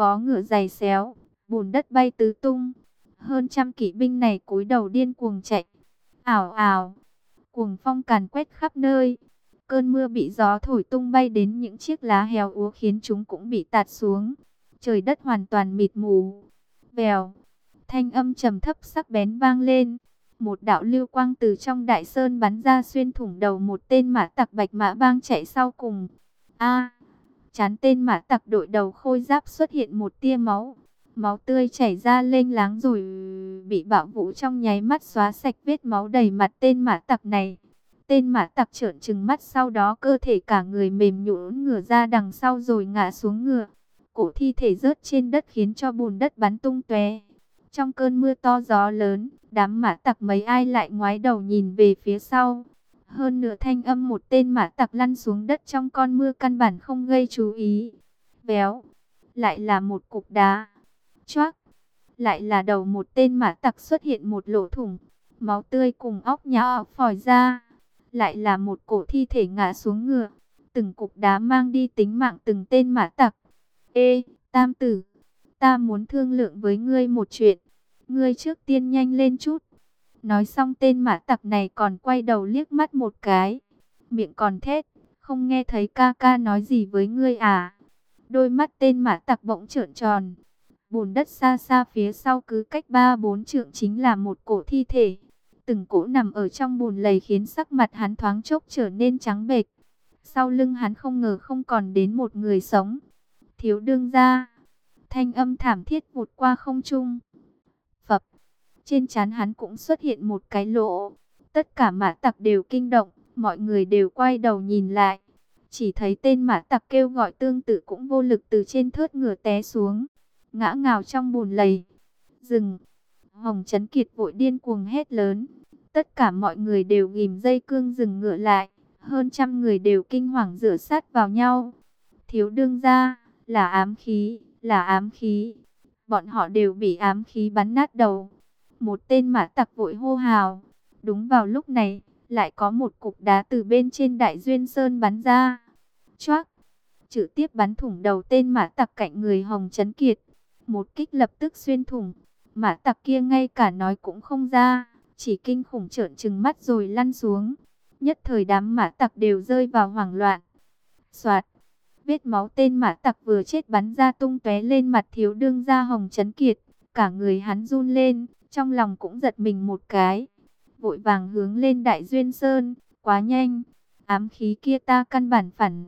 vó ngựa giày xéo, bùn đất bay tứ tung. Hơn trăm kỵ binh này cúi đầu điên cuồng chạy. Ảo ảo, cuồng phong càn quét khắp nơi. Cơn mưa bị gió thổi tung bay đến những chiếc lá héo úa khiến chúng cũng bị tạt xuống. Trời đất hoàn toàn mịt mù. Vèo, thanh âm trầm thấp sắc bén vang lên. Một đạo lưu quang từ trong đại sơn bắn ra xuyên thủng đầu một tên mã tặc Bạch Mã Bang chạy sau cùng. A, trán tên mã tặc đội đầu khôi giáp xuất hiện một tia máu. Máu tươi chảy ra lênh láng rồi bị bạo vũ trong nháy mắt xóa sạch vết máu đầy mặt tên mã tặc này. Tên mã tặc trợn trừng mắt, sau đó cơ thể cả người mềm nhũn ngửa ra đằng sau rồi ngã xuống ngựa. Cổ thi thể rớt trên đất khiến cho bùn đất bắn tung tóe. Trong cơn mưa to gió lớn, đám mã tặc mấy ai lại ngoái đầu nhìn về phía sau. Hơn nửa thanh âm một tên mã tặc lăn xuống đất trong con mưa căn bản không gây chú ý. Véo, lại là một cục đá. Choác, lại là đầu một tên mã tặc xuất hiện một lỗ thủng. Máu tươi cùng óc nhão phòi ra. Lại là một cổ thi thể ngã xuống ngựa. Từng cục đá mang đi tính mạng từng tên mã tặc. Ê, Tam Tử, ta muốn thương lượng với ngươi một chuyện. Ngươi trước tiên nhanh lên chút. Nói xong tên mã tặc này còn quay đầu liếc mắt một cái. Miệng còn thét, không nghe thấy ca ca nói gì với ngươi à? Đôi mắt tên mã tặc bỗng trợn tròn. Bùn đất xa xa phía sau cứ cách 3-4 trượng chính là một cổ thi thể. Từng cỗ nằm ở trong bùn lầy khiến sắc mặt hắn thoáng chốc trở nên trắng bệch. Sau lưng hắn không ngờ không còn đến một người sống. Thiếu đương gia. Thanh âm thảm thiết vụt qua không trung. Phập. Trên trán hắn cũng xuất hiện một cái lỗ. Tất cả mã tặc đều kinh động. Mọi người đều quay đầu nhìn lại. Chỉ thấy tên mã tặc kêu gọi tương tự cũng vô lực từ trên thớt ngựa té xuống. Ngã ngào trong bùn lầy. Dừng. Hồng Chấn Kiệt vội điên cuồng hét lớn. Tất cả mọi người đều ghim dây cương dừng ngựa lại. Hơn trăm người đều kinh hoàng dựa sát vào nhau. Thiếu đương gia, là ám khí, là ám khí. Bọn họ đều bị ám khí bắn nát đầu. Một tên mã tặc vội hô hào. Đúng vào lúc này, lại có một cục đá từ bên trên Đại Duyên Sơn bắn ra. Choác, trực tiếp bắn thủng đầu tên mã tặc cạnh người Hồng Chấn Kiệt. Một kích lập tức xuyên thủng. Mã tặc kia ngay cả nói cũng không ra, chỉ kinh khủng trợn trừng mắt rồi lăn xuống. Nhất thời đám mã tặc đều rơi vào hoảng loạn. Soạt, vết máu tên mã tặc vừa chết bắn ra tung tóe lên mặt thiếu đương gia Hồng Chấn Kiệt. Cả người hắn run lên, trong lòng cũng giật mình một cái. Vội vàng hướng lên Đại Duyên Sơn, quá nhanh. Ám khí kia ta căn bản phản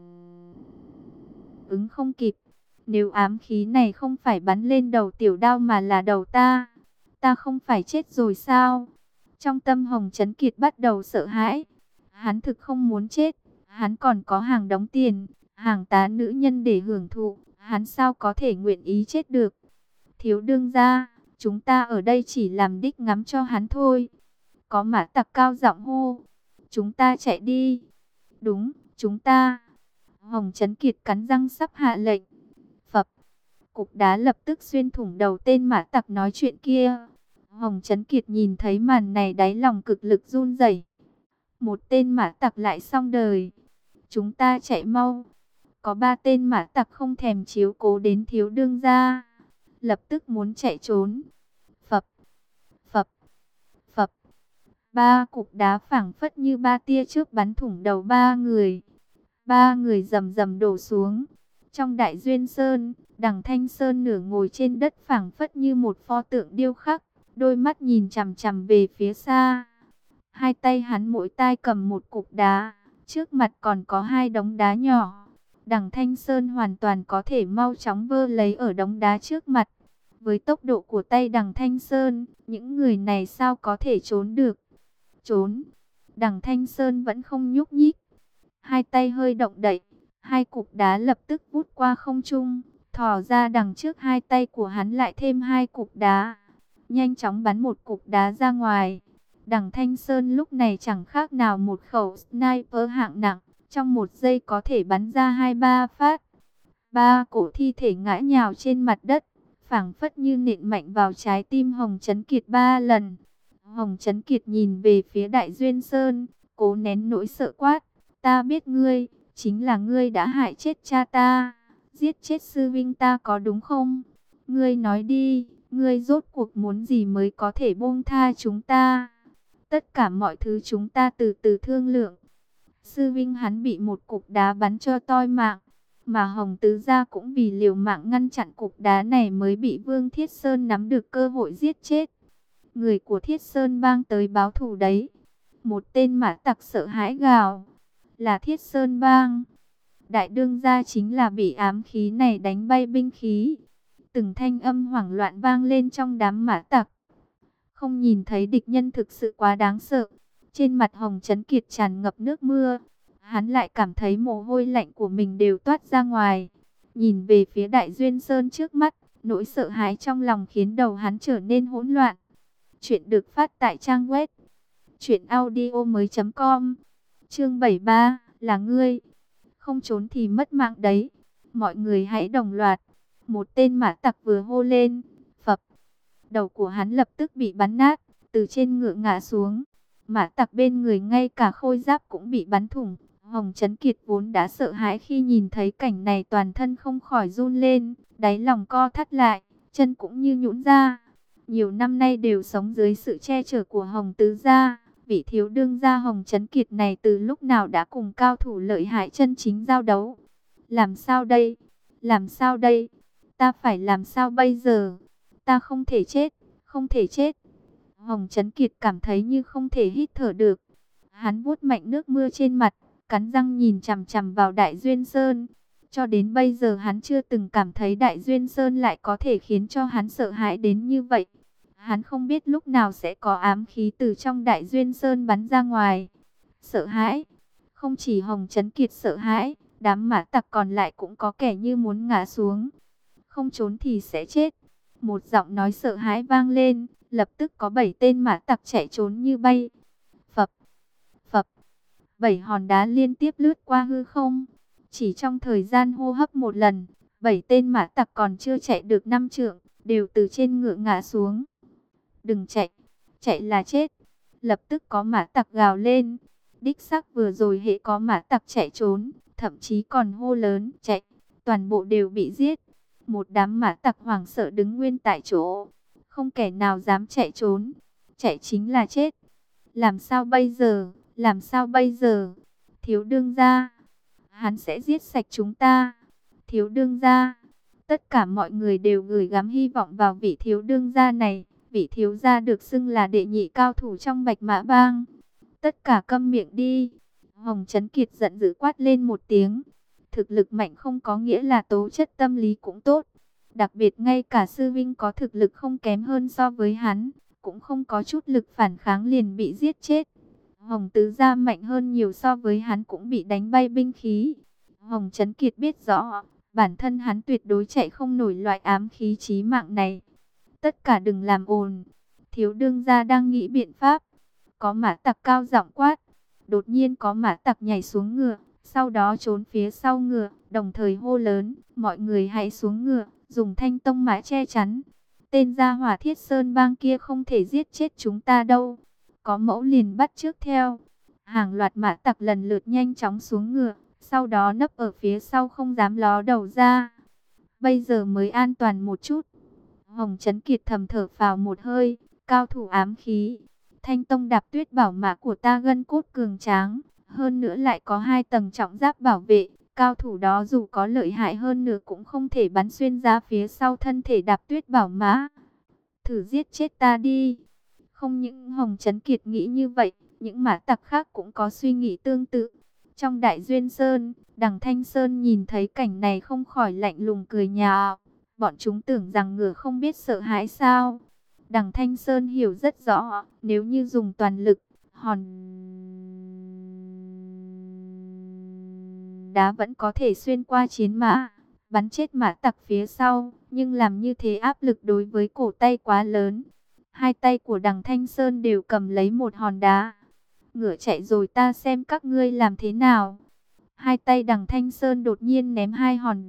ứng không kịp. Nếu ám khí này không phải bắn lên đầu Tiểu Đao mà là đầu ta không phải chết rồi sao? Trong tâm Hồng Chấn Kiệt bắt đầu sợ hãi. Hắn thực không muốn chết. Hắn còn có hàng đống tiền, hàng tá nữ nhân để hưởng thụ. Hắn sao có thể nguyện ý chết được? Thiếu đương gia, chúng ta ở đây chỉ làm đích ngắm cho hắn thôi. Có mã tặc cao giọng hô. Chúng ta chạy đi. Đúng, chúng ta. Hồng Chấn Kiệt cắn răng sắp hạ lệnh. Phập. Cục đá lập tức xuyên thủng đầu tên mã tặc nói chuyện kia. Hồng Chấn Kiệt nhìn thấy màn này đáy lòng cực lực run rẩy. Một tên mã tặc lại xong đời. Chúng ta chạy mau. Có 3 tên mã tặc không thèm chiếu cố đến thiếu đương gia. Lập tức muốn chạy trốn. Phập. Phập. Phập. 3 cục đá phảng phất như 3 tia chớp bắn thủng đầu 3 người. 3 người rầm rầm đổ xuống. Trong Đại Duyên Sơn, Đằng Thanh Sơn nửa ngồi trên đất phảng phất như một pho tượng điêu khắc, đôi mắt nhìn chằm chằm về phía xa. Hai tay hắn mỗi tay cầm một cục đá, trước mặt còn có 2 đống đá nhỏ. Đằng Thanh Sơn hoàn toàn có thể mau chóng vơ lấy ở đống đá trước mặt. Với tốc độ của tay Đằng Thanh Sơn, những người này sao có thể trốn được? Trốn. Đằng Thanh Sơn vẫn không nhúc nhích. Hai tay hơi động đậy. 2 cục đá lập tức vút qua không trung, thò ra đằng trước hai tay của hắn lại thêm 2 cục đá. Nhanh chóng bắn một cục đá ra ngoài. Đằng Thanh Sơn lúc này chẳng khác nào một khẩu sniper hạng nặng, trong 1 giây có thể bắn ra 2-3 phát. 3 cổ thi thể ngã nhào trên mặt đất, phảng phất như nện mạnh vào trái tim Hồng Chấn Kiệt 3 lần. Hồng Chấn Kiệt nhìn về phía Đại Duyên Sơn, cố nén nỗi sợ quát: ta biết ngươi, chính là ngươi đã hại chết cha ta. giết chết sư vinh ta có đúng không? Ngươi nói đi, ngươi rốt cuộc muốn gì mới có thể buông tha chúng ta? Tất cả mọi thứ chúng ta từ từ thương lượng. Sư vinh hắn bị một cục đá bắn cho toi mạng, mà Hồng Tứ Gia cũng vì liều mạng ngăn chặn cục đá này mới bị Vương Thiết Sơn nắm được cơ hội giết chết. Người của Thiết Sơn Bang tới báo thù đấy. Một tên mã tặc sợ hãi gào, là Thiết Sơn Bang. Đại đương gia chính là bị ám khí này đánh bay binh khí. Từng thanh âm hoảng loạn vang lên trong đám mã tặc. Không nhìn thấy địch nhân thực sự quá đáng sợ. Trên mặt Hồng Chấn Kiệt tràn ngập nước mưa. Hắn lại cảm thấy mồ hôi lạnh của mình đều toát ra ngoài. Nhìn về phía Đại Duyên Sơn trước mắt, nỗi sợ hãi trong lòng khiến đầu hắn trở nên hỗn loạn. Chuyện được phát tại trang web truyệnaudiomoi.com. Chương 73, là ngươi. Không trốn thì mất mạng đấy. Mọi người hãy đồng loạt. Một tên mã tặc vừa hô lên, phập. Đầu của hắn lập tức bị bắn nát, từ trên ngựa ngã xuống. Mã tặc bên người ngay cả khôi giáp cũng bị bắn thủng. Hồng Chấn Kiệt vốn đã sợ hãi khi nhìn thấy cảnh này, toàn thân không khỏi run lên, đáy lòng co thắt lại, chân cũng như nhũn ra. Nhiều năm nay đều sống dưới sự che chở của Hồng Tứ Gia. Vị thiếu đương gia Hồng Chấn Kiệt này từ lúc nào đã cùng cao thủ lợi hại chân chính giao đấu. Làm sao đây? Làm sao đây? Ta phải làm sao bây giờ? Ta không thể chết, không thể chết. Hồng Chấn Kiệt cảm thấy như không thể hít thở được. Hắn vuốt mạnh nước mưa trên mặt, cắn răng nhìn chằm chằm vào Đại Duyên Sơn. Cho đến bây giờ hắn chưa từng cảm thấy Đại Duyên Sơn lại có thể khiến cho hắn sợ hãi đến như vậy. Hắn không biết lúc nào sẽ có ám khí từ trong Đại Duyên Sơn bắn ra ngoài. Sợ hãi. Không chỉ Hồng Chấn Kiệt sợ hãi, đám mã tặc còn lại cũng có kẻ như muốn ngã xuống. Không trốn thì sẽ chết. Một giọng nói sợ hãi vang lên, lập tức có 7 tên mã tặc chạy trốn như bay. Phập, phập, 7 hòn đá liên tiếp lướt qua hư không. Chỉ trong thời gian hô hấp một lần, 7 tên mã tặc còn chưa chạy được 5 trượng, đều từ trên ngựa ngã xuống. Đừng chạy, chạy là chết. Lập tức có mã tặc gào lên. Đích xác vừa rồi hễ có mã tặc chạy trốn, thậm chí còn hô lớn chạy, toàn bộ đều bị giết. Một đám mã tặc hoảng sợ đứng nguyên tại chỗ, không kẻ nào dám chạy trốn. Chạy chính là chết. Làm sao bây giờ? Làm sao bây giờ? Thiếu đương gia, hắn sẽ giết sạch chúng ta. Thiếu đương gia, tất cả mọi người đều gửi gắm hy vọng vào vị thiếu đương gia này. Vị thiếu gia được xưng là đệ nhị cao thủ trong Bạch Mã Bang. Tất cả câm miệng đi. Hồng Chấn Kiệt giận dữ quát lên một tiếng. Thực lực mạnh không có nghĩa là tố chất tâm lý cũng tốt. Đặc biệt ngay cả sư vinh có thực lực không kém hơn so với hắn, cũng không có chút lực phản kháng liền bị giết chết. Hồng Tứ Gia mạnh hơn nhiều so với hắn cũng bị đánh bay binh khí. Hồng Chấn Kiệt biết rõ, bản thân hắn tuyệt đối chạy không nổi loại ám khí chí mạng này. Tất cả đừng làm ồn. Thiếu đương gia đang nghĩ biện pháp. Có mã tặc cao giọng quát. Đột nhiên có mã tặc nhảy xuống ngựa, sau đó trốn phía sau ngựa, đồng thời hô lớn, mọi người hãy xuống ngựa, dùng thanh tông mã che chắn. Tên gia hỏa Thiết Sơn Bang kia không thể giết chết chúng ta đâu. Có mẫu liền bắt trước theo. Hàng loạt mã tặc lần lượt nhanh chóng xuống ngựa, sau đó nấp ở phía sau không dám ló đầu ra. Bây giờ mới an toàn một chút. Hồng Chấn Kiệt thầm thở phào một hơi, cao thủ ám khí. Thanh tông đạp tuyết bảo mã của ta gân cốt cường tráng, hơn nữa lại có 2 tầng trọng giáp bảo vệ. Cao thủ đó dù có lợi hại hơn nữa cũng không thể bắn xuyên ra phía sau thân thể đạp tuyết bảo mã. Thử giết chết ta đi. Không những Hồng Chấn Kiệt nghĩ như vậy, những mã tặc khác cũng có suy nghĩ tương tự. Trong Đại Duyên Sơn, Đằng Thanh Sơn nhìn thấy cảnh này không khỏi lạnh lùng cười nhạo. Bọn chúng tưởng rằng ngựa không biết sợ hãi sao? Đằng Thanh Sơn hiểu rất rõ, nếu như dùng toàn lực, hòn đá vẫn có thể xuyên qua chiến mã, bắn chết mã tặc phía sau, nhưng làm như thế áp lực đối với cổ tay quá lớn. Hai tay của Đằng Thanh Sơn đều cầm lấy một hòn đá. Ngựa chạy rồi ta xem các ngươi làm thế nào. Hai tay Đằng Thanh Sơn đột nhiên ném 2 hòn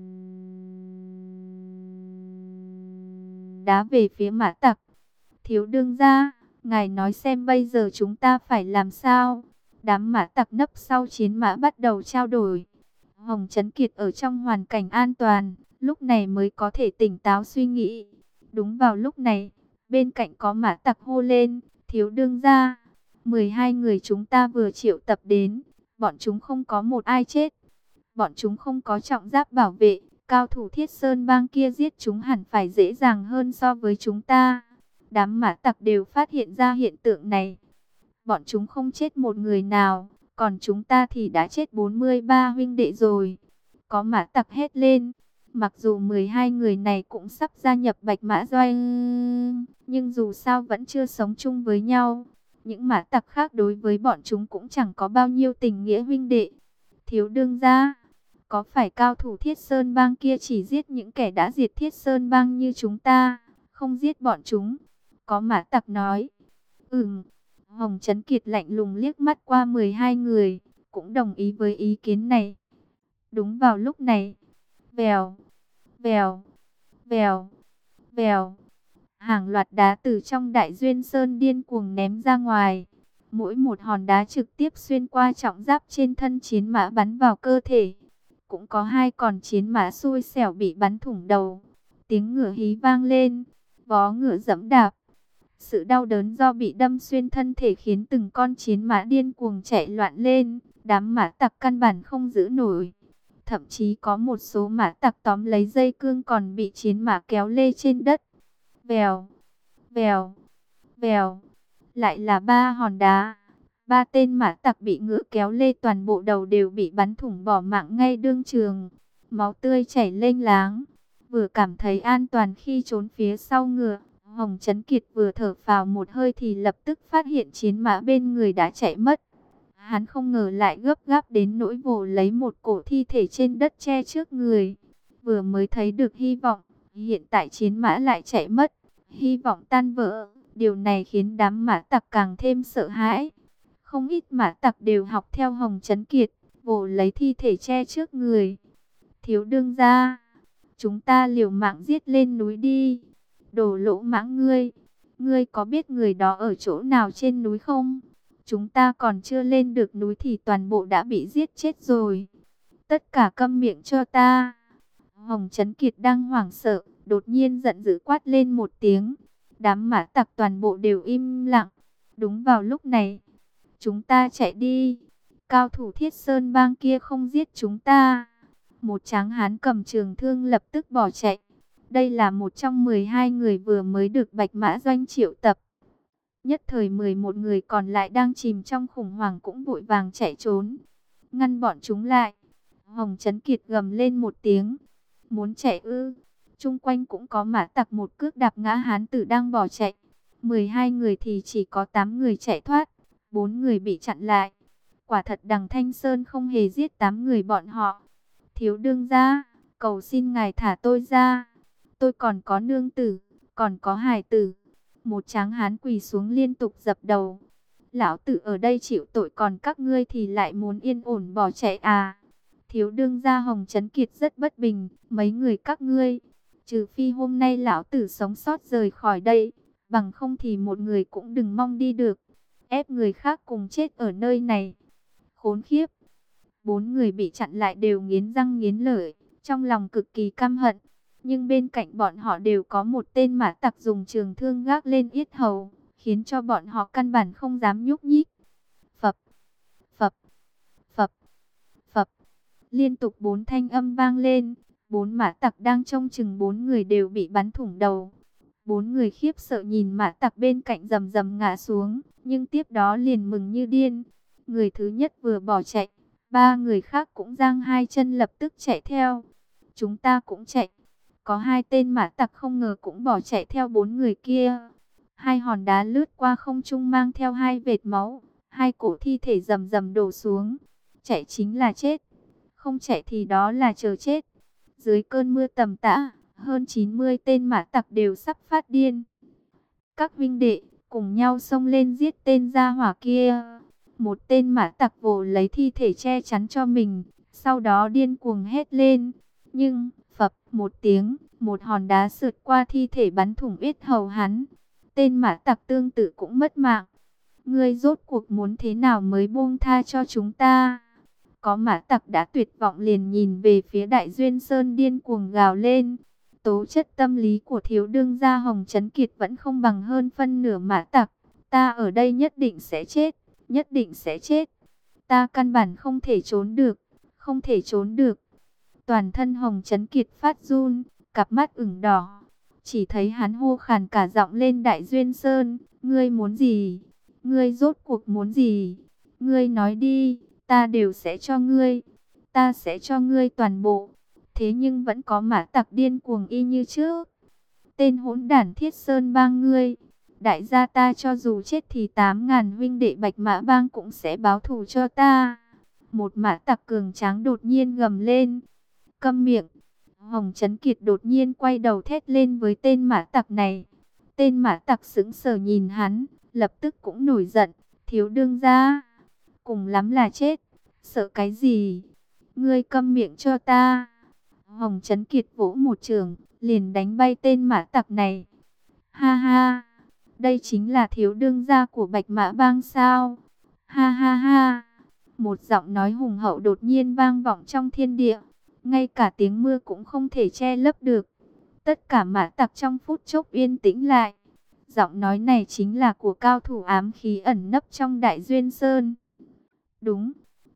đá về phía mã tặc. Thiếu đương gia, ngài nói xem bây giờ chúng ta phải làm sao? Đám mã tặc nấp sau chiến mã bắt đầu trao đổi. Hồng Chấn Kiệt ở trong hoàn cảnh an toàn, lúc này mới có thể tỉnh táo suy nghĩ. Đúng vào lúc này, bên cạnh có mã tặc hô lên, thiếu đương gia, 12 người chúng ta vừa triệu tập đến, bọn chúng không có một ai chết. Bọn chúng không có trọng giáp bảo vệ, cao thủ Thiết Sơn Bang kia giết chúng hẳn phải dễ dàng hơn so với chúng ta. Đám mã tặc đều phát hiện ra hiện tượng này. Bọn chúng không chết một người nào, còn chúng ta thì đã chết 43 huynh đệ rồi. Có mã tặc hét lên. Mặc dù 12 người này cũng sắp gia nhập Bạch Mã Doanh, nhưng dù sao vẫn chưa sống chung với nhau. Những mã tặc khác đối với bọn chúng cũng chẳng có bao nhiêu tình nghĩa huynh đệ. Thiếu đương gia, có phải cao thủ Thiết Sơn Bang kia chỉ giết những kẻ đã diệt Thiết Sơn Bang như chúng ta, không giết bọn chúng? Có mã tặc nói. Hồng Chấn Kiệt lạnh lùng liếc mắt qua 12 người, cũng đồng ý với ý kiến này. Đúng vào lúc này, vèo, vèo, vèo, vèo, hàng loạt đá từ trong Đại Duyên Sơn điên cuồng ném ra ngoài. Mỗi một hòn đá trực tiếp xuyên qua trọng giáp trên thân chiến mã bắn vào cơ thể. Cũng có hai con chiến mã xui xẻo bị bắn thủng đầu. Tiếng ngựa hí vang lên, vó ngựa giẫm đạp. Sự đau đớn do bị đâm xuyên thân thể khiến từng con chiến mã điên cuồng chạy loạn lên. Đám mã tặc căn bản không giữ nổi. Thậm chí có một số mã tặc tóm lấy dây cương còn bị chiến mã kéo lê trên đất. Vèo, vèo, vèo. Lại là 3 hòn đá. 3 tên mã tặc bị ngựa kéo lê toàn bộ đầu đều bị bắn thủng bỏ mạng ngay đương trường. Máu tươi chảy lênh láng. Vừa cảm thấy an toàn khi trốn phía sau ngựa, Hồng Chấn Kiệt vừa thở phào một hơi thì lập tức phát hiện chiến mã bên người đã chạy mất. Hắn không ngờ lại gấp gáp đến nỗi vồ lấy một cổ thi thể trên đất che trước người. Vừa mới thấy được hy vọng, hiện tại chiến mã lại chạy mất. Hy vọng tan vỡ, điều này khiến đám mã tặc càng thêm sợ hãi. Không ít mã tặc đều học theo Hồng Chấn Kiệt, vồ lấy thi thể che trước người. Thiếu đương gia, chúng ta liều mạng giết lên núi đi. Đồ lỗ mãng ngươi, ngươi có biết người đó ở chỗ nào trên núi không? Chúng ta còn chưa lên được núi thì toàn bộ đã bị giết chết rồi. Tất cả câm miệng cho ta. Hồng Chấn Kiệt đang hoảng sợ, đột nhiên giận dữ quát lên một tiếng. Đám mã tặc toàn bộ đều im lặng. Đúng vào lúc này, chúng ta chạy đi. Cao thủ Thiết Sơn Bang kia không giết chúng ta. Một tráng hán cầm trường thương lập tức bỏ chạy. Đây là một trong 12 người vừa mới được Bạch Mã Doanh triệu tập. Nhất thời 11 người còn lại đang chìm trong khủng hoảng cũng vội vàng chạy trốn. Ngăn bọn chúng lại. Hồng Chấn Kiệt gầm lên một tiếng. Muốn chạy ư? Chung quanh cũng có mã tặc một cước đạp ngã hán tử đang bỏ chạy. 12 người thì chỉ có 8 người chạy thoát. 4 người bị chặn lại. Quả thật đằng Thanh Sơn không hề giết 8 người bọn họ. Thiếu đương gia, cầu xin ngài thả tôi ra. Tôi còn có nương tử, còn có hài tử. Một tráng hán quỳ xuống liên tục dập đầu. Lão tử ở đây chịu tội, còn các ngươi thì lại muốn yên ổn bỏ chạy à? Thiếu đương gia Hồng Chấn Kiệt rất bất bình. Mấy người các ngươi, trừ phi hôm nay lão tử sống sót rời khỏi đây, bằng không thì một người cũng đừng mong đi được. Ép người khác cùng chết ở nơi này. Khốn khiếp. 4 người bị chặn lại đều nghiến răng nghiến lợi, trong lòng cực kỳ căm hận. Nhưng bên cạnh bọn họ đều có một tên mã tặc dùng trường thương gác lên yết hầu, khiến cho bọn họ căn bản không dám nhúc nhích. Phập, phập, phập, phập. Liên tục 4 thanh âm vang lên. 4 mã tặc đang trông chừng 4 người đều bị bắn thủng đầu. 4 người khiếp sợ nhìn mã tặc bên cạnh rầm rầm ngã xuống, nhưng tiếp đó liền mừng như điên. Người thứ nhất vừa bỏ chạy, 3 người khác cũng giang hai chân lập tức chạy theo. Chúng ta cũng chạy. Có 2 tên mã tặc không ngờ cũng bỏ chạy theo 4 người kia. 2 hòn đá lướt qua không trung mang theo 2 vệt máu. 2 cổ thi thể rầm rầm đổ xuống. Chạy chính là chết, không chạy thì đó là chờ chết. Dưới cơn mưa tầm tã, hơn 90 tên mã tặc đều sắp phát điên. Các huynh đệ cùng nhau xông lên giết tên gia hỏa kia. Một tên mã tặc vồ lấy thi thể che chắn cho mình, sau đó điên cuồng hét lên. Nhưng phập một tiếng, một hòn đá sượt qua thi thể bắn thủng yết hầu hắn. Tên mã tặc tương tự cũng mất mạng. Ngươi rốt cuộc muốn thế nào mới buông tha cho chúng ta? Có mã tặc đã tuyệt vọng liền nhìn về phía Đại Duyên Sơn điên cuồng gào lên. Tố chất tâm lý của thiếu đương gia Hồng Chấn Kiệt vẫn không bằng hơn phân nửa mã tặc. Ta ở đây nhất định sẽ chết, nhất định sẽ chết. Ta căn bản không thể trốn được, không thể trốn được. Toàn thân Hồng Chấn Kiệt phát run, cặp mắt ửng đỏ. Chỉ thấy hắn hô khàn cả giọng lên Đại Duyên Sơn, ngươi muốn gì? Ngươi rốt cuộc muốn gì? Ngươi nói đi, ta đều sẽ cho ngươi. Ta sẽ cho ngươi toàn bộ. Thế nhưng vẫn có mã tặc điên cuồng y như trước. Tên hỗn đản Thiết Sơn Bang ngươi. Đại gia ta cho dù chết thì 8.000 huynh đệ Bạch Mã Bang cũng sẽ báo thù cho ta. Một mã tặc cường tráng đột nhiên gầm lên. Câm miệng. Hồng Chấn Kiệt đột nhiên quay đầu thét lên với tên mã tặc này. Tên mã tặc sững sờ nhìn hắn, lập tức cũng nổi giận. Thiếu đương gia, cùng lắm là chết. Sợ cái gì? Ngươi câm miệng cho ta. Hồng Chấn Kiệt vỗ một trường, liền đánh bay tên mã tặc này. Ha ha, đây chính là thiếu đương gia của Bạch Mã Bang sao? Ha ha ha. Một giọng nói hùng hậu đột nhiên vang vọng trong thiên địa. Ngay cả tiếng mưa cũng không thể che lấp được. Tất cả mã tặc trong phút chốc yên tĩnh lại. Giọng nói này chính là của cao thủ ám khí ẩn nấp trong Đại Duyên Sơn. Đúng,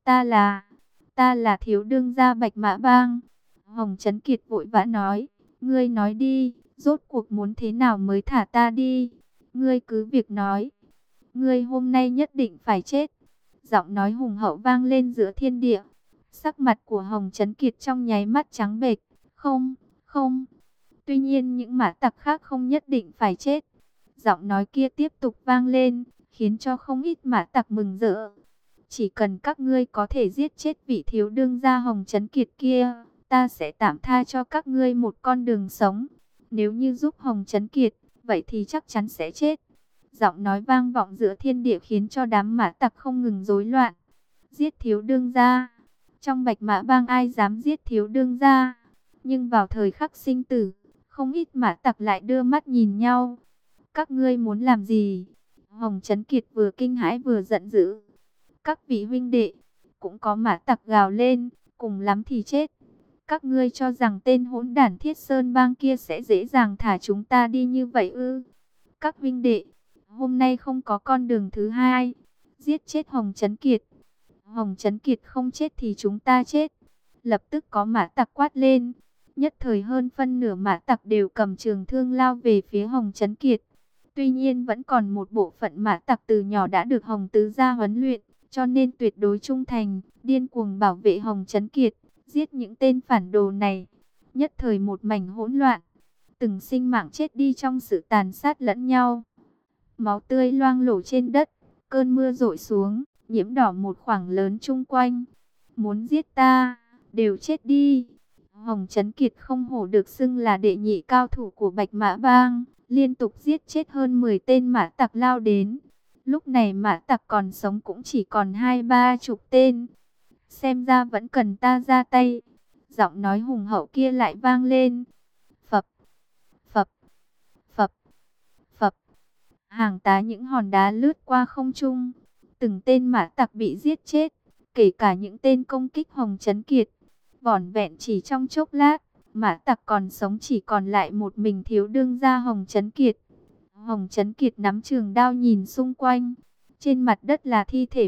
ta là thiếu đương gia Bạch Mã Bang. Hồng Chấn Kiệt vội vã nói, ngươi nói đi, rốt cuộc muốn thế nào mới thả ta đi? Ngươi cứ việc nói, ngươi hôm nay nhất định phải chết. Giọng nói hùng hậu vang lên giữa thiên địa. Sắc mặt của Hồng Chấn Kiệt trong nháy mắt trắng bệch. Không, không. Tuy nhiên những mã tặc khác không nhất định phải chết. Giọng nói kia tiếp tục vang lên, khiến cho không ít mã tặc mừng rỡ. Chỉ cần các ngươi có thể giết chết vị thiếu đương gia Hồng Chấn Kiệt kia, ta sẽ tạm tha cho các ngươi một con đường sống. Nếu như giúp Hồng Chấn Kiệt, vậy thì chắc chắn sẽ chết. Giọng nói vang vọng giữa thiên địa khiến cho đám mã tặc không ngừng rối loạn. Giết thiếu đương gia. Trong Bạch Mã Bang ai dám giết thiếu đương gia? Nhưng vào thời khắc sinh tử, không ít mã tặc lại đưa mắt nhìn nhau. Các ngươi muốn làm gì? Hồng Chấn Kiệt vừa kinh hãi vừa giận dữ. Các vị huynh đệ, cũng có mã tặc gào lên, cùng lắm thì chết. Các ngươi cho rằng tên hỗn đản Thiết Sơn Bang kia sẽ dễ dàng thả chúng ta đi như vậy ư? Các huynh đệ, hôm nay không có con đường thứ hai. Giết chết Hồng Chấn Kiệt. Hồng Chấn Kiệt không chết thì chúng ta chết. Lập tức có mã tặc quát lên. Nhất thời hơn phân nửa mã tặc đều cầm trường thương lao về phía Hồng Chấn Kiệt. Tuy nhiên vẫn còn một bộ phận mã tặc từ nhỏ đã được Hồng Tứ gia huấn luyện, cho nên tuyệt đối trung thành, điên cuồng bảo vệ Hồng Chấn Kiệt, giết những tên phản đồ này. Nhất thời một mảnh hỗn loạn, từng sinh mạng chết đi trong sự tàn sát lẫn nhau. Máu tươi loang lổ trên đất, cơn mưa rội xuống, nhiễm đỏ một khoảng lớn chung quanh. Muốn giết ta, đều chết đi. Hồng Chấn Kiệt không hổ được xưng là đệ nhị cao thủ của Bạch Mã Bang, liên tục giết chết hơn 10 tên mã tặc lao đến. Lúc này mã tặc còn sống cũng chỉ còn 20-30 tên. Xem ra vẫn cần ta ra tay. Giọng nói hùng hậu kia lại vang lên. Phập, phập, phập, phập. Hàng tá những hòn đá lướt qua không trung. Từng tên mã tặc bị giết chết, kể cả những tên công kích Hồng Chấn Kiệt. Vỏn vẹn chỉ trong chốc lát, mã tặc còn sống chỉ còn lại một mình thiếu đương gia Hồng Chấn Kiệt. Hồng Chấn Kiệt nắm trường đao nhìn xung quanh. Trên mặt đất là thi thể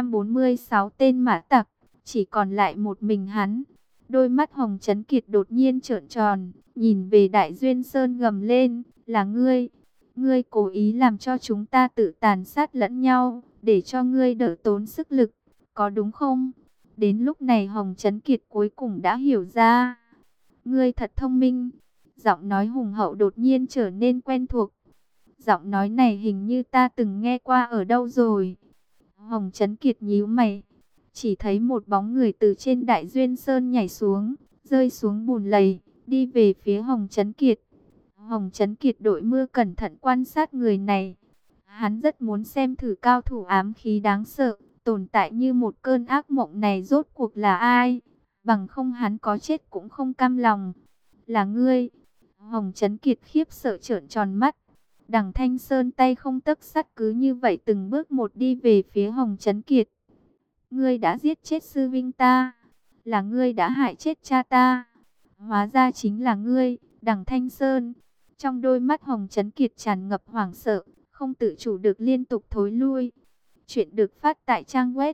146 tên mã tặc, chỉ còn lại một mình hắn. Đôi mắt Hồng Chấn Kiệt đột nhiên trợn tròn, nhìn về Đại Duyên Sơn gầm lên, là ngươi. Ngươi cố ý làm cho chúng ta tự tàn sát lẫn nhau, để cho ngươi đỡ tốn sức lực, có đúng không? Đến lúc này Hồng Chấn Kiệt cuối cùng đã hiểu ra. Ngươi thật thông minh. Giọng nói hùng hậu đột nhiên trở nên quen thuộc. Giọng nói này hình như ta từng nghe qua ở đâu rồi. Hồng Chấn Kiệt nhíu mày. Chỉ thấy một bóng người từ trên Đại Duyên Sơn nhảy xuống, rơi xuống bùn lầy, đi về phía Hồng Chấn Kiệt. Hồng Chấn Kiệt đội mưa cẩn thận quan sát người này. Hắn rất muốn xem thử cao thủ ám khí đáng sợ, tồn tại như một cơn ác mộng này rốt cuộc là ai. Bằng không hắn có chết cũng không cam lòng. Là ngươi. Hồng Chấn Kiệt khiếp sợ trợn tròn mắt. Đằng Thanh Sơn tay không tấc sắt cứ như vậy từng bước một đi về phía Hồng Chấn Kiệt. ngươi đã giết chết sư vinh ta, là ngươi đã hại chết cha ta. Hóa ra chính là ngươi, Đằng Thanh Sơn. Trong đôi mắt Hồng Chấn Kiệt tràn ngập hoảng sợ, không tự chủ được liên tục thối lui. Chuyện được phát tại trang web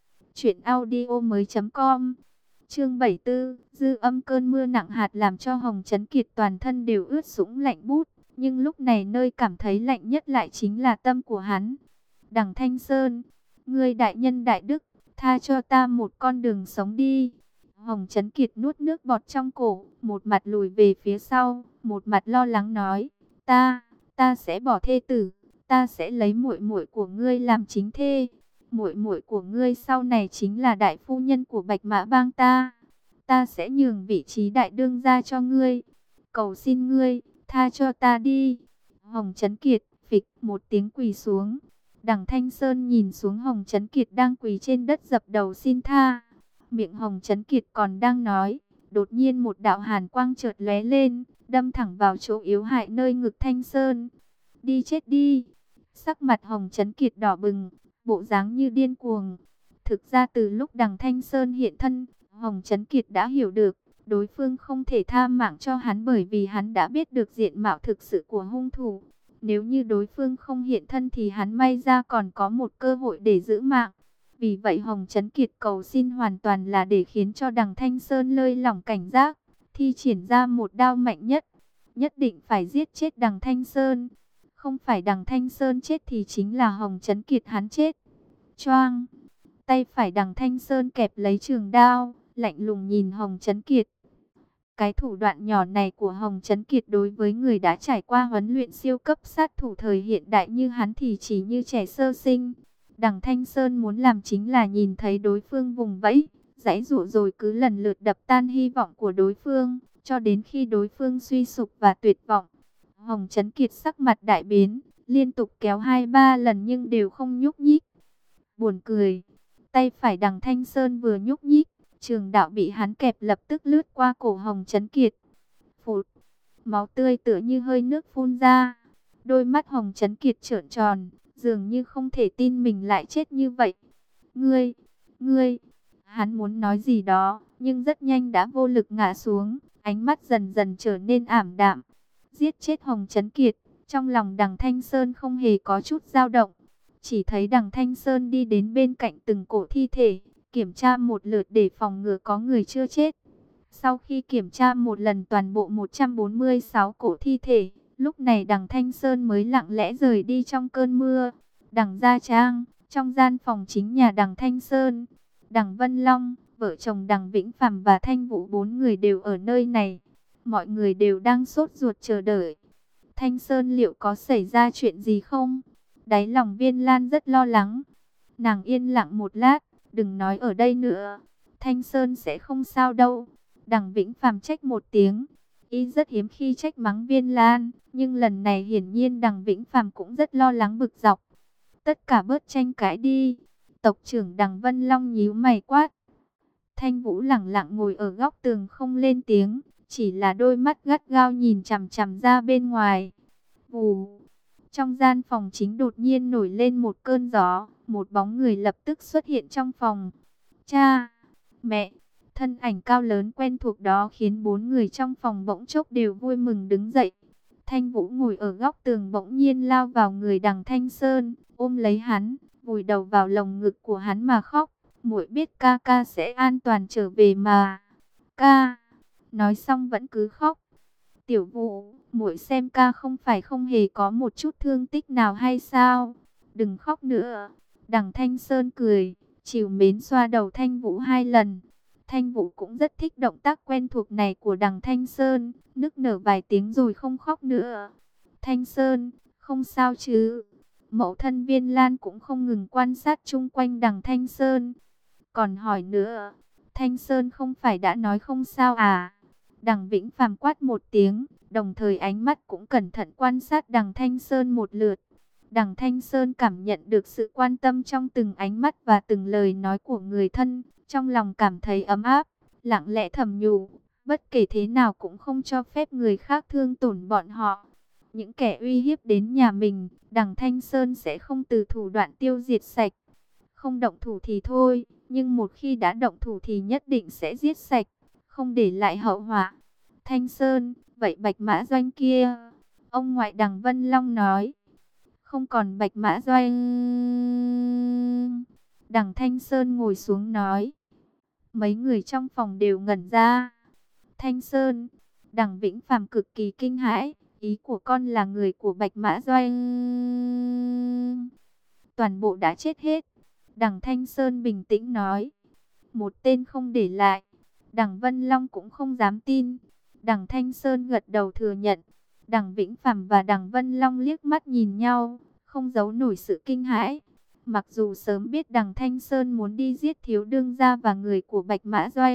truyệnaudiomoi.com. Chương 74, dư âm cơn mưa nặng hạt làm cho Hồng Chấn Kiệt toàn thân đều ướt sũng lạnh bút, nhưng lúc này nơi cảm thấy lạnh nhất lại chính là tâm của hắn. Đằng Thanh Sơn, ngươi đại nhân đại đức, tha cho ta một con đường sống đi. Hồng Chấn Kiệt nuốt nước bọt trong cổ, một mặt lùi về phía sau, một mặt lo lắng nói, ta sẽ bỏ thê tử, ta sẽ lấy muội muội của ngươi làm chính thê. Muội muội của ngươi sau này chính là đại phu nhân của Bạch Mã Bang ta. Ta sẽ nhường vị trí đại đương gia cho ngươi. Cầu xin ngươi, tha cho ta đi. Hồng Chấn Kiệt phịch một tiếng quỳ xuống. Đằng Thanh Sơn nhìn xuống Hồng Chấn Kiệt đang quỳ trên đất dập đầu xin tha. Miệng Hồng Chấn Kiệt còn đang nói, đột nhiên một đạo hàn quang chợt lóe lên, đâm thẳng vào chỗ yếu hại nơi ngực Thanh Sơn. Đi chết đi. Sắc mặt Hồng Chấn Kiệt đỏ bừng, bộ dáng như điên cuồng. Thực ra từ lúc Đằng Thanh Sơn hiện thân, Hồng Chấn Kiệt đã hiểu được, đối phương không thể tha mạng cho hắn bởi vì hắn đã biết được diện mạo thực sự của hung thủ. Nếu như đối phương không hiện thân thì hắn may ra còn có một cơ hội để giữ mạng. Vì vậy Hồng Chấn Kiệt cầu xin hoàn toàn là để khiến cho Đằng Thanh Sơn lơi lỏng cảnh giác, thi triển ra một đao mạnh nhất. Nhất định phải giết chết Đằng Thanh Sơn. Không phải Đằng Thanh Sơn chết thì chính là Hồng Chấn Kiệt hắn chết. Choang! Tay phải Đằng Thanh Sơn kẹp lấy trường đao, lạnh lùng nhìn Hồng Chấn Kiệt. Cái thủ đoạn nhỏ này của Hồng Chấn Kiệt đối với người đã trải qua huấn luyện siêu cấp sát thủ thời hiện đại như hắn thì chỉ như trẻ sơ sinh. Đằng Thanh Sơn muốn làm chính là nhìn thấy đối phương vùng vẫy, giãy giụa rồi cứ lần lượt đập tan hy vọng của đối phương, cho đến khi đối phương suy sụp và tuyệt vọng. Hồng Chấn Kiệt sắc mặt đại biến, liên tục kéo 2-3 lần nhưng đều không nhúc nhích. Buồn cười, tay phải Đằng Thanh Sơn vừa nhúc nhích, trường đạo bị hắn kẹp lập tức lướt qua cổ Hồng Chấn Kiệt. Phụt, máu tươi tựa như hơi nước phun ra. Đôi mắt Hồng Chấn Kiệt trợn tròn, dường như không thể tin mình lại chết như vậy. Ngươi, hắn muốn nói gì đó, nhưng rất nhanh đã vô lực ngã xuống, ánh mắt dần dần trở nên ảm đạm. Giết chết Hồng Chấn Kiệt, trong lòng Đằng Thanh Sơn không hề có chút dao động. Chỉ thấy Đằng Thanh Sơn đi đến bên cạnh từng cổ thi thể, kiểm tra một lượt để phòng ngừa có người chưa chết. Sau khi kiểm tra một lần toàn bộ 146 cổ thi thể, lúc này Đằng Thanh Sơn mới lặng lẽ rời đi trong cơn mưa. Đằng Gia Trang, trong gian phòng chính nhà Đằng Thanh Sơn, Đằng Vân Long, vợ chồng Đằng Vĩnh Phàm và Thanh Vũ 4 người đều ở nơi này. Mọi người đều đang sốt ruột chờ đợi. Thanh Sơn liệu có xảy ra chuyện gì không? Đáy lòng Viên Lan rất lo lắng. Nàng yên lặng một lát, đừng nói ở đây nữa. Thanh Sơn sẽ không sao đâu. Đằng Vĩnh Phàm trách một tiếng. Y rất hiếm khi trách mắng Viên Lan, nhưng lần này hiển nhiên Đằng Vĩnh Phàm cũng rất lo lắng bực dọc. Tất cả bớt tranh cãi đi. Tộc trưởng Đằng Vân Long nhíu mày quát. Thanh Vũ lẳng lặng ngồi ở góc tường không lên tiếng, chỉ là đôi mắt gắt gao nhìn chằm chằm ra bên ngoài. Vù. Trong gian phòng chính đột nhiên nổi lên một cơn gió, một bóng người lập tức xuất hiện trong phòng. Cha, mẹ, thân ảnh cao lớn quen thuộc đó khiến 4 người trong phòng bỗng chốc đều vui mừng đứng dậy. Thanh Vũ ngồi ở góc tường bỗng nhiên lao vào người Đằng Thanh Sơn, ôm lấy hắn, vùi đầu vào lồng ngực của hắn mà khóc. Muội biết ca ca sẽ an toàn trở về mà. Ca, nói xong vẫn cứ khóc. Tiểu Vũ, muội xem ca không phải không hề có một chút thương tích nào hay sao? Đừng khóc nữa. Đằng Thanh Sơn cười, trìu mến xoa đầu Thanh Vũ 2 lần. Thanh Vũ cũng rất thích động tác quen thuộc này của Đằng Thanh Sơn, nức nở vài tiếng rồi không khóc nữa. Thanh Sơn, không sao chứ? Mẫu thân Viên Lan cũng không ngừng quan sát chung quanh Đằng Thanh Sơn. Còn hỏi nữa, Thanh Sơn không phải đã nói không sao à? Đằng Vĩnh Phàm quát một tiếng, đồng thời ánh mắt cũng cẩn thận quan sát Đằng Thanh Sơn một lượt. Đằng Thanh Sơn cảm nhận được sự quan tâm trong từng ánh mắt và từng lời nói của người thân, trong lòng cảm thấy ấm áp, lặng lẽ thầm nhủ, bất kể thế nào cũng không cho phép người khác thương tổn bọn họ. Những kẻ uy hiếp đến nhà mình, Đằng Thanh Sơn sẽ không từ thủ đoạn tiêu diệt sạch. không động thủ thì thôi, nhưng một khi đã động thủ thì nhất định sẽ giết sạch, không để lại hậu họa. Thanh Sơn, vậy Bạch Mã Doanh kia? Ông ngoại Đằng Vân Long nói. Không còn Bạch Mã Doanh. Đằng Thanh Sơn ngồi xuống nói. Mấy người trong phòng đều ngẩn ra. Thanh Sơn, Đằng Vĩnh Phàm cực kỳ kinh hãi. Ý của con là người của Bạch Mã Doanh toàn bộ đã chết hết. Đằng Thanh Sơn bình tĩnh nói. Một tên không để lại. Đằng Vân Long cũng không dám tin. Đằng Thanh Sơn gật đầu thừa nhận. Đằng Vĩnh Phàm và Đằng Vân Long liếc mắt nhìn nhau, không giấu nổi sự kinh hãi. Mặc dù sớm biết Đằng Thanh Sơn muốn đi giết thiếu đương gia và người của Bạch Mã Doanh,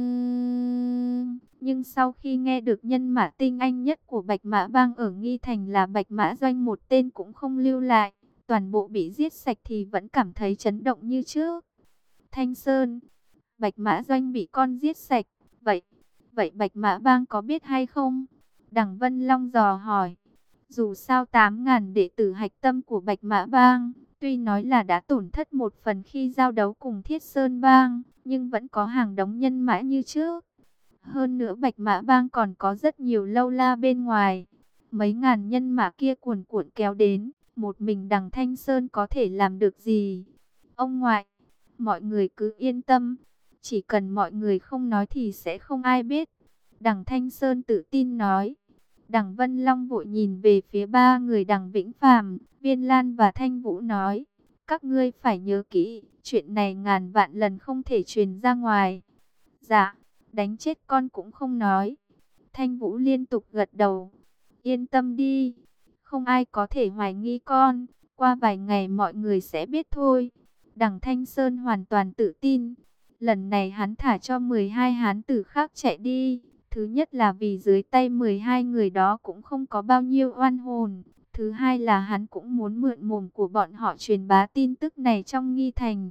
nhưng sau khi nghe được nhân mã tinh anh nhất của Bạch Mã Bang ở Nghi Thành là Bạch Mã Doanh một tên cũng không lưu lại, toàn bộ bị giết sạch thì vẫn cảm thấy chấn động như trước. Thanh Sơn, Bạch Mã Doanh bị con giết sạch, vậy Bạch Mã Bang có biết hay không? Đằng Vân Long dò hỏi. Dù sao 8.000 đệ tử hạch tâm của Bạch Mã Bang, tuy nói là đã tổn thất một phần khi giao đấu cùng Thiết Sơn Bang, nhưng vẫn có hàng đống nhân mã như trước. Hơn nữa Bạch Mã Bang còn có rất nhiều lâu la bên ngoài. Mấy ngàn nhân mã kia cuồn cuộn kéo đến, một mình Đằng Thanh Sơn có thể làm được gì? Ông ngoại, mọi người cứ yên tâm, chỉ cần mọi người không nói thì sẽ không ai biết. Đằng Thanh Sơn tự tin nói. Đằng Vân Long vội nhìn về phía ba người Đằng Vĩnh Phàm, Viên Lan và Thanh Vũ nói. Các ngươi phải nhớ kỹ, chuyện này ngàn vạn lần không thể truyền ra ngoài. Dạ, đánh chết con cũng không nói. Thanh Vũ liên tục gật đầu. Yên tâm đi, không ai có thể hoài nghi con. Qua vài ngày mọi người sẽ biết thôi. Đằng Thanh Sơn hoàn toàn tự tin. Lần này hắn thả cho 12 hán tử khác chạy đi. Thứ nhất là vì dưới tay 12 người đó cũng không có bao nhiêu oan hồn. Thứ hai là hắn cũng muốn mượn mồm của bọn họ truyền bá tin tức này trong Nghi Thành.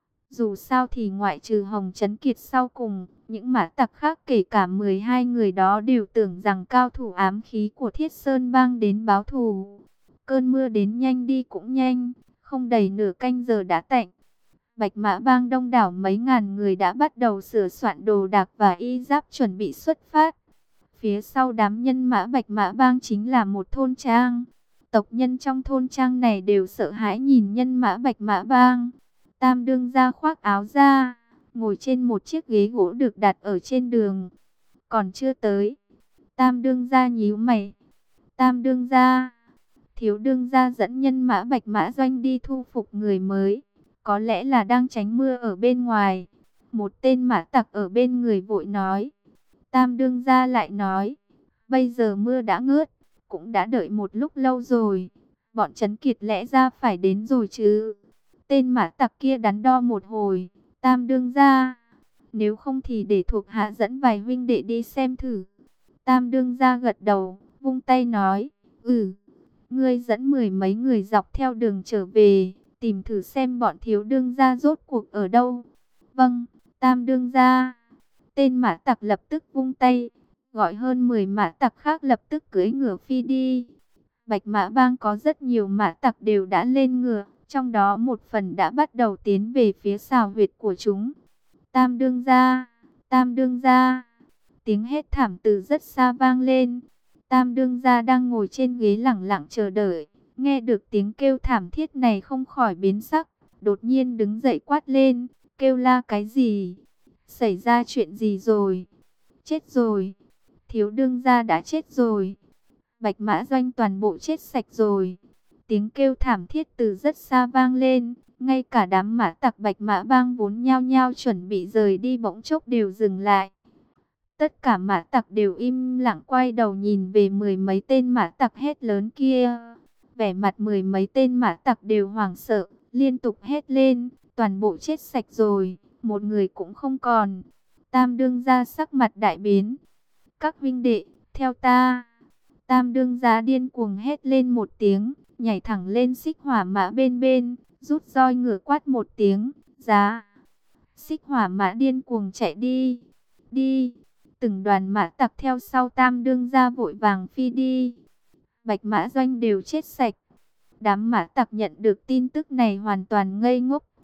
Dù sao thì ngoại trừ Hồng Trấn Kiệt sau cùng, những mã tặc khác kể cả 12 người đó đều tưởng rằng cao thủ ám khí của Thiết Sơn Bang đến báo thù. Cơn mưa đến nhanh đi cũng nhanh, không đầy nửa canh giờ đã tạnh. Bạch Mã Bang đông đảo mấy ngàn người đã bắt đầu sửa soạn đồ đạc và y giáp chuẩn bị xuất phát. Phía sau đám nhân mã Bạch Mã Bang chính là một thôn trang. Tộc nhân trong thôn trang này đều sợ hãi nhìn nhân mã Bạch Mã Bang. Tam đương gia khoác áo ra, ngồi trên một chiếc ghế gỗ được đặt ở trên đường. Còn chưa tới. Tam đương gia nhíu mày. Tam đương gia, thiếu đương gia dẫn nhân mã Bạch Mã Doanh đi thu phục người mới. Có lẽ là đang tránh mưa ở bên ngoài. Một tên mã tặc ở bên người vội nói. Tam đương gia lại nói. Bây giờ mưa đã ngớt. Cũng đã đợi một lúc lâu rồi. Bọn Trấn Kiệt lẽ ra phải đến rồi chứ. Tên mã tặc kia đắn đo một hồi. Tam đương gia. Nếu không thì để thuộc hạ dẫn vài huynh đệ đi xem thử. Tam đương gia gật đầu. Vung tay nói. Ngươi dẫn 10 mấy người dọc theo đường trở về. Tìm thử xem bọn thiếu đương gia rốt cuộc ở đâu. Vâng, Tam đương gia. Tên mã tặc lập tức vung tay, gọi hơn 10 mã tặc khác lập tức cưỡi ngựa phi đi. Bạch Mã Bang có rất nhiều mã tặc đều đã lên ngựa, trong đó một phần đã bắt đầu tiến về phía xào huyệt của chúng. Tam đương gia, Tam đương gia. Tiếng hét thảm từ rất xa vang lên. Tam đương gia đang ngồi trên ghế lẳng lặng chờ đợi. Nghe được tiếng kêu thảm thiết này không khỏi biến sắc, đột nhiên đứng dậy quát lên, kêu la cái gì? Xảy ra chuyện gì rồi? Chết rồi, thiếu đương gia đã chết rồi. Bạch Mã Doanh toàn bộ chết sạch rồi. Tiếng kêu thảm thiết từ rất xa vang lên, ngay cả đám mã tặc Bạch Mã Bang vốn nhao nhao chuẩn bị rời đi bỗng chốc đều dừng lại. Tất cả mã tặc đều im lặng quay đầu nhìn về 10 mấy tên mã tặc hét lớn kia. Vẻ mặt 10 mấy tên mã tặc đều hoảng sợ, liên tục hét lên, toàn bộ chết sạch rồi, một người cũng không còn. Tam đương gia sắc mặt đại biến. Các huynh đệ, theo ta. Tam đương gia điên cuồng hét lên một tiếng, nhảy thẳng lên xích hỏa mã bên bên, rút roi ngựa quát một tiếng, giá. Xích hỏa mã điên cuồng chạy đi, đi. Từng đoàn mã tặc theo sau Tam đương gia vội vàng phi đi. Bạch Mã Doanh đều chết sạch. Đám mã tặc nhận được tin tức này hoàn toàn ngây ngốc.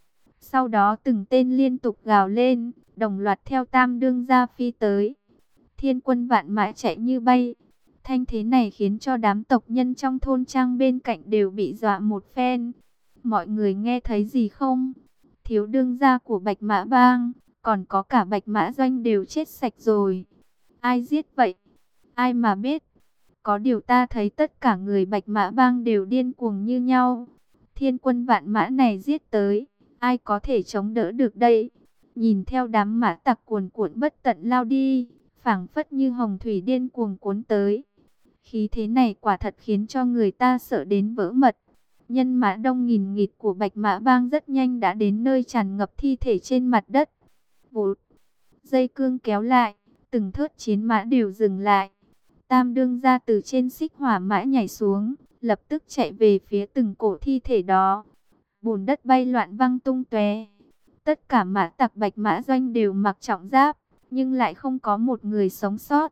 Sau đó từng tên liên tục gào lên, đồng loạt theo Tam đương gia phi tới. Thiên quân vạn mã chạy như bay. Thanh thế này khiến cho đám tộc nhân trong thôn trang bên cạnh đều bị dọa một phen. Mọi người nghe thấy gì không? Thiếu đương gia của Bạch Mã Bang, còn có cả Bạch Mã Doanh đều chết sạch rồi. Ai giết vậy? Ai mà biết? Có điều ta thấy tất cả người Bạch Mã Bang đều điên cuồng như nhau. Thiên quân vạn mã này giết tới, ai có thể chống đỡ được đây? Nhìn theo đám mã tặc cuồn cuộn bất tận lao đi, phảng phất như hồng thủy điên cuồng cuốn tới. Khí thế này quả thật khiến cho người ta sợ đến vỡ mật. Nhân mã đông nghìn nghịt của Bạch Mã Bang rất nhanh đã đến nơi tràn ngập thi thể trên mặt đất. Vụt, dây cương kéo lại, từng thớt chiến mã đều dừng lại. Tam đương gia từ trên xích hỏa mã nhảy xuống, lập tức chạy về phía từng cổ thi thể đó. Bùn đất bay loạn văng tung tóe. Tất cả mã tặc Bạch Mã Doanh đều mặc trọng giáp, nhưng lại không có một người sống sót.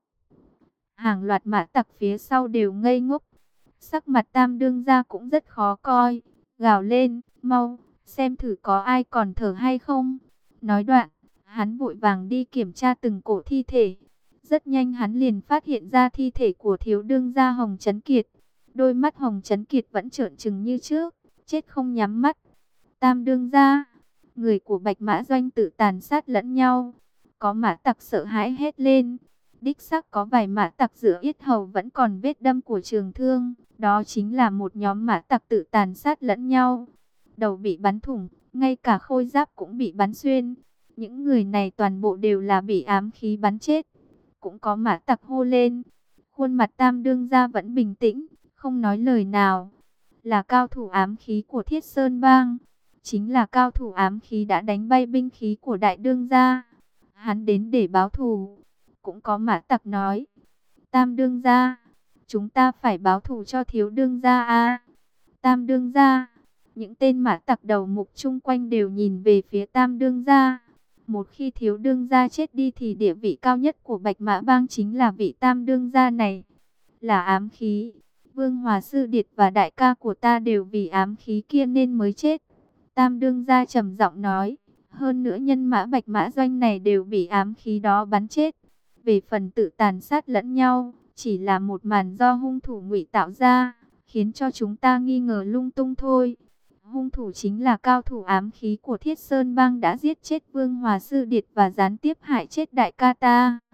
Hàng loạt mã tặc phía sau đều ngây ngốc. Sắc mặt Tam đương gia cũng rất khó coi, gào lên, mau, xem thử có ai còn thở hay không. Nói đoạn, hắn vội vàng đi kiểm tra từng cổ thi thể. Rất nhanh hắn liền phát hiện ra thi thể của thiếu đương gia Hồng Chấn Kiệt. Đôi mắt Hồng Chấn Kiệt vẫn trợn trừng như trước, chết không nhắm mắt. Tam đương gia, người của Bạch Mã Doanh tự tàn sát lẫn nhau. Có mã tặc sợ hãi hét lên. Đích xác có vài mã tặc giữa yết hầu vẫn còn vết đâm của trường thương. Đó chính là một nhóm mã tặc tự tàn sát lẫn nhau. Đầu bị bắn thủng, ngay cả khôi giáp cũng bị bắn xuyên. Những người này toàn bộ đều là bị ám khí bắn chết. Cũng có mã tặc hô lên. Khuôn mặt Tam đương gia vẫn bình tĩnh, không nói lời nào. Là cao thủ ám khí của Thiết Sơn Bang. Chính là cao thủ ám khí đã đánh bay binh khí của đại đương gia. Hắn đến để báo thù. Cũng có mã tặc nói. Tam đương gia, chúng ta phải báo thù cho thiếu đương gia a. Tam đương gia. Những tên mã tặc đầu mục chung quanh đều nhìn về phía Tam đương gia. Một khi thiếu đương gia chết đi thì địa vị cao nhất của Bạch Mã Bang chính là vị Tam đương gia này. Là ám khí. Vương Hòa Sư Điệt và đại ca của ta đều vì ám khí kia nên mới chết. Tam đương gia trầm giọng nói. Hơn nữa nhân mã Bạch Mã Doanh này đều bị ám khí đó bắn chết. Về phần tự tàn sát lẫn nhau, chỉ là một màn do hung thủ ngụy tạo ra, khiến cho chúng ta nghi ngờ lung tung thôi. Hung thủ chính là cao thủ ám khí của Thiết Sơn Bang đã giết chết Vương Hòa Sư Điệt và gián tiếp hại chết đại ca ta.